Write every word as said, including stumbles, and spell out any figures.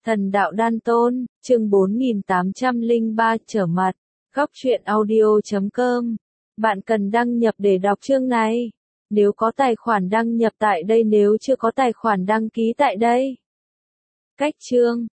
Thần đạo đan tôn, chương bốn nghìn tám trăm lẻ ba trở mặt, góc truyện audio chấm com. Bạn cần đăng nhập để đọc chương này. Nếu có tài khoản đăng nhập tại đây, nếu chưa có tài khoản đăng ký tại đây. Cách chương,